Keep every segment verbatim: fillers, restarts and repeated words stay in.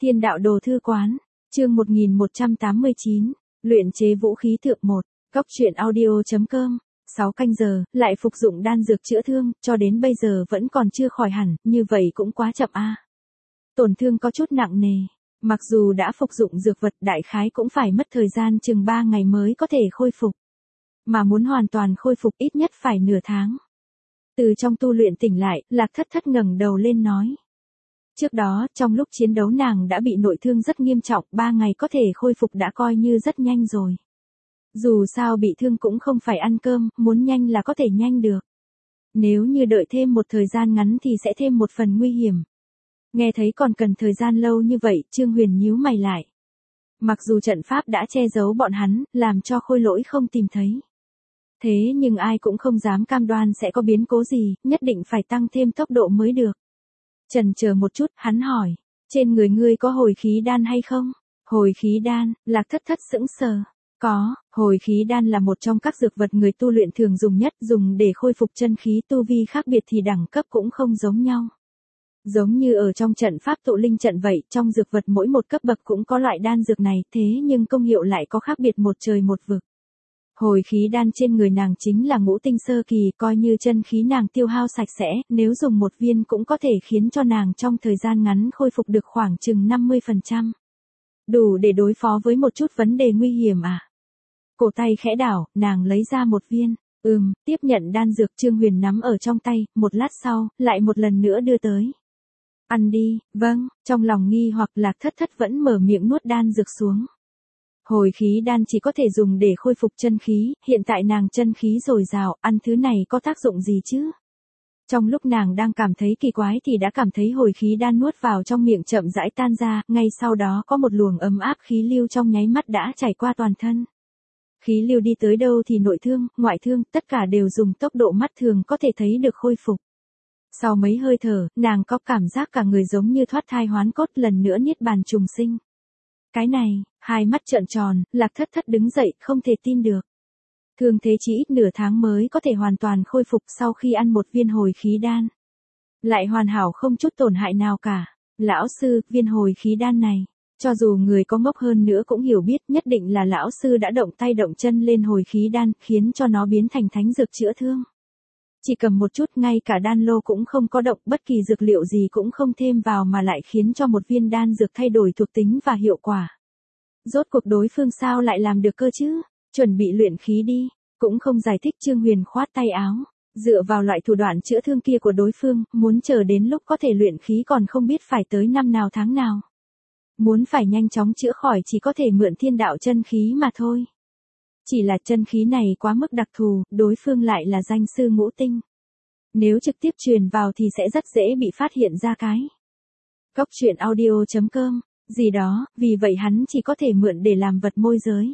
Thiên đạo đồ thư quán, chương một nghìn một trăm tám mươi chín, luyện chế vũ khí thượng một, góc truyện audio.com, sáu canh giờ, lại phục dụng đan dược chữa thương, cho đến bây giờ vẫn còn chưa khỏi hẳn, như vậy cũng quá chậm a. Tổn thương có chút nặng nề, mặc dù đã phục dụng dược vật đại khái cũng phải mất thời gian chừng ba ngày mới có thể khôi phục. Mà muốn hoàn toàn khôi phục ít nhất phải nửa tháng. Từ trong tu luyện tỉnh lại, Lạc Thất Thất ngẩng đầu lên nói. Trước đó, trong lúc chiến đấu nàng đã bị nội thương rất nghiêm trọng, ba ngày có thể khôi phục đã coi như rất nhanh rồi. Dù sao bị thương cũng không phải ăn cơm, muốn nhanh là có thể nhanh được. Nếu như đợi thêm một thời gian ngắn thì sẽ thêm một phần nguy hiểm. Nghe thấy còn cần thời gian lâu như vậy, Trương Huyền nhíu mày lại. Mặc dù trận pháp đã che giấu bọn hắn, làm cho Khôi Lỗi không tìm thấy. Thế nhưng ai cũng không dám cam đoan sẽ có biến cố gì, nhất định phải tăng thêm tốc độ mới được. Chần chờ một chút, hắn hỏi, trên người ngươi có hồi khí đan hay không? Hồi khí đan, Lạc Thất Thất sững sờ. Có, hồi khí đan là một trong các dược vật người tu luyện thường dùng nhất, dùng để khôi phục chân khí, tu vi khác biệt thì đẳng cấp cũng không giống nhau. Giống như ở trong trận pháp tụ linh trận vậy, trong dược vật mỗi một cấp bậc cũng có loại đan dược này, thế nhưng công hiệu lại có khác biệt một trời một vực. Hồi khí đan trên người nàng chính là ngũ tinh sơ kỳ, coi như chân khí nàng tiêu hao sạch sẽ, nếu dùng một viên cũng có thể khiến cho nàng trong thời gian ngắn khôi phục được khoảng chừng năm mươi phần trăm. Đủ để đối phó với một chút vấn đề nguy hiểm à? Cổ tay khẽ đảo, nàng lấy ra một viên, ừm, tiếp nhận đan dược. Trương Huyền nắm ở trong tay, một lát sau, lại một lần nữa đưa tới. Ăn đi, vâng, trong lòng nghi hoặc Lạc Thất Thất vẫn mở miệng nuốt đan dược xuống. Hồi khí đan chỉ có thể dùng để khôi phục chân khí, hiện tại nàng chân khí dồi dào, ăn thứ này có tác dụng gì chứ? Trong lúc nàng đang cảm thấy kỳ quái thì đã cảm thấy hồi khí đan nuốt vào trong miệng chậm rãi tan ra, ngay sau đó có một luồng ấm áp khí lưu trong nháy mắt đã chảy qua toàn thân. Khí lưu đi tới đâu thì nội thương, ngoại thương, tất cả đều dùng tốc độ mắt thường có thể thấy được khôi phục. Sau mấy hơi thở, nàng có cảm giác cả người giống như thoát thai hoán cốt, lần nữa niết bàn trùng sinh. Cái này, hai mắt trợn tròn, Lạc Thất Thất đứng dậy, không thể tin được. Thương thế chỉ ít nửa tháng mới có thể hoàn toàn khôi phục sau khi ăn một viên hồi khí đan. Lại hoàn hảo không chút tổn hại nào cả. Lão sư, viên hồi khí đan này, cho dù người có ngốc hơn nữa cũng hiểu biết, nhất định là lão sư đã động tay động chân lên hồi khí đan, khiến cho nó biến thành thánh dược chữa thương. Chỉ cầm một chút, ngay cả đan lô cũng không có động, bất kỳ dược liệu gì cũng không thêm vào mà lại khiến cho một viên đan dược thay đổi thuộc tính và hiệu quả. Rốt cuộc đối phương sao lại làm được cơ chứ? Chuẩn bị luyện khí đi, cũng không giải thích. Trương Huyền khoát tay áo, dựa vào loại thủ đoạn chữa thương kia của đối phương, muốn chờ đến lúc có thể luyện khí còn không biết phải tới năm nào tháng nào. Muốn phải nhanh chóng chữa khỏi chỉ có thể mượn thiên đạo chân khí mà thôi. Chỉ là chân khí này quá mức đặc thù, đối phương lại là danh sư ngũ tinh. Nếu trực tiếp truyền vào thì sẽ rất dễ bị phát hiện ra cái. Góc truyện audio.com, gì đó, vì vậy hắn chỉ có thể mượn để làm vật môi giới.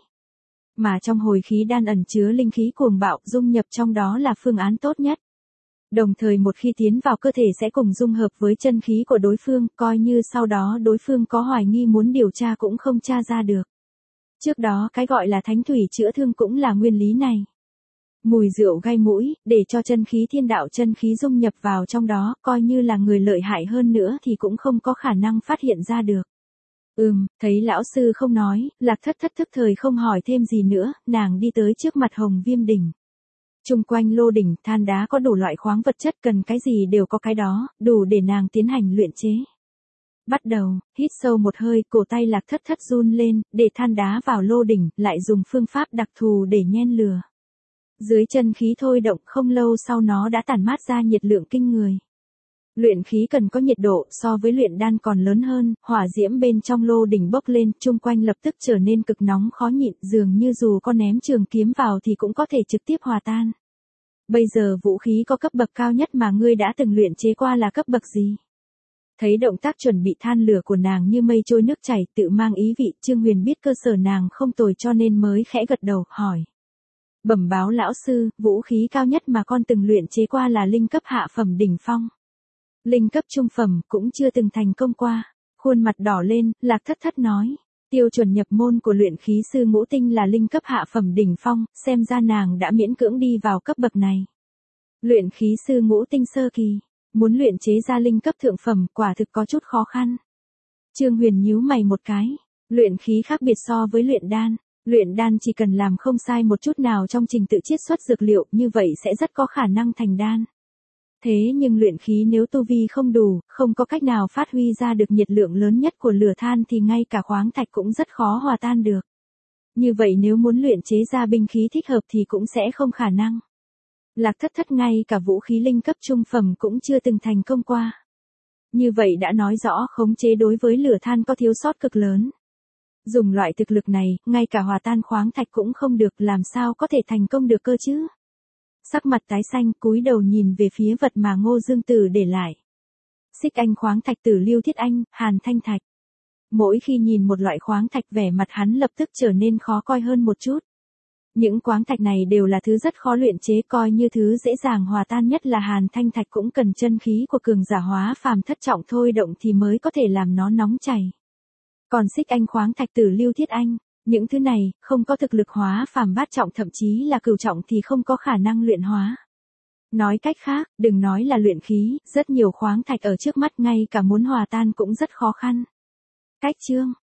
Mà trong hồi khí đan ẩn chứa linh khí cuồng bạo, dung nhập trong đó là phương án tốt nhất. Đồng thời một khi tiến vào cơ thể sẽ cùng dung hợp với chân khí của đối phương, coi như sau đó đối phương có hoài nghi muốn điều tra cũng không tra ra được. Trước đó cái gọi là thánh thủy chữa thương cũng là nguyên lý này. Mùi rượu gai mũi, để cho chân khí thiên đạo chân khí dung nhập vào trong đó, coi như là người lợi hại hơn nữa thì cũng không có khả năng phát hiện ra được. Ừm, thấy lão sư không nói, Lạc Thất Thất thức thời không hỏi thêm gì nữa, nàng đi tới trước mặt Hồng Viêm đỉnh. Chung quanh lô đỉnh, than đá có đủ loại khoáng vật chất, cần cái gì đều có cái đó, đủ để nàng tiến hành luyện chế. Bắt đầu, hít sâu một hơi, cổ tay Lạc Thất Thất run lên, để than đá vào lô đỉnh, lại dùng phương pháp đặc thù để nhen lửa. Dưới chân khí thôi động, không lâu sau nó đã tản mát ra nhiệt lượng kinh người. Luyện khí cần có nhiệt độ so với luyện đan còn lớn hơn, hỏa diễm bên trong lô đỉnh bốc lên, chung quanh lập tức trở nên cực nóng khó nhịn, dường như dù có ném trường kiếm vào thì cũng có thể trực tiếp hòa tan. Bây giờ vũ khí có cấp bậc cao nhất mà ngươi đã từng luyện chế qua là cấp bậc gì? Thấy động tác chuẩn bị than lửa của nàng như mây trôi nước chảy, tự mang ý vị, Trương Huyền biết cơ sở nàng không tồi cho nên mới khẽ gật đầu, hỏi. Bẩm báo lão sư, vũ khí cao nhất mà con từng luyện chế qua là linh cấp hạ phẩm đỉnh phong. Linh cấp trung phẩm, cũng chưa từng thành công qua. Khuôn mặt đỏ lên, Lạc Thất Thất nói. Tiêu chuẩn nhập môn của luyện khí sư ngũ tinh là linh cấp hạ phẩm đỉnh phong, xem ra nàng đã miễn cưỡng đi vào cấp bậc này. Luyện khí sư ngũ tinh sơ kỳ, muốn luyện chế ra linh cấp thượng phẩm quả thực có chút khó khăn. Trương Huyền nhíu mày một cái. Luyện khí khác biệt so với luyện đan. Luyện đan chỉ cần làm không sai một chút nào trong trình tự chiết xuất dược liệu, như vậy sẽ rất có khả năng thành đan. Thế nhưng luyện khí nếu tu vi không đủ, không có cách nào phát huy ra được nhiệt lượng lớn nhất của lửa than thì ngay cả khoáng thạch cũng rất khó hòa tan được. Như vậy nếu muốn luyện chế ra binh khí thích hợp thì cũng sẽ không khả năng. Lạc Thất Thất ngay cả vũ khí linh cấp trung phẩm cũng chưa từng thành công qua. Như vậy đã nói rõ khống chế đối với lửa than có thiếu sót cực lớn. Dùng loại thực lực này, ngay cả hòa tan khoáng thạch cũng không được, làm sao có thể thành công được cơ chứ? Sắc mặt tái xanh, cúi đầu nhìn về phía vật mà Ngô Dương Tử để lại. Xích anh khoáng thạch, Tử Lưu Thiết Anh, Hàn Thanh Thạch. Mỗi khi nhìn một loại khoáng thạch, vẻ mặt hắn lập tức trở nên khó coi hơn một chút. Những khoáng thạch này đều là thứ rất khó luyện chế, coi như thứ dễ dàng hòa tan nhất là Hàn Thanh Thạch cũng cần chân khí của cường giả hóa phàm thất trọng thôi động thì mới có thể làm nó nóng chảy. Còn xích anh khoáng thạch, Tử Lưu Thiết Anh, những thứ này, không có thực lực hóa phàm bát trọng thậm chí là cửu trọng thì không có khả năng luyện hóa. Nói cách khác, đừng nói là luyện khí, rất nhiều khoáng thạch ở trước mắt ngay cả muốn hòa tan cũng rất khó khăn. Cách chương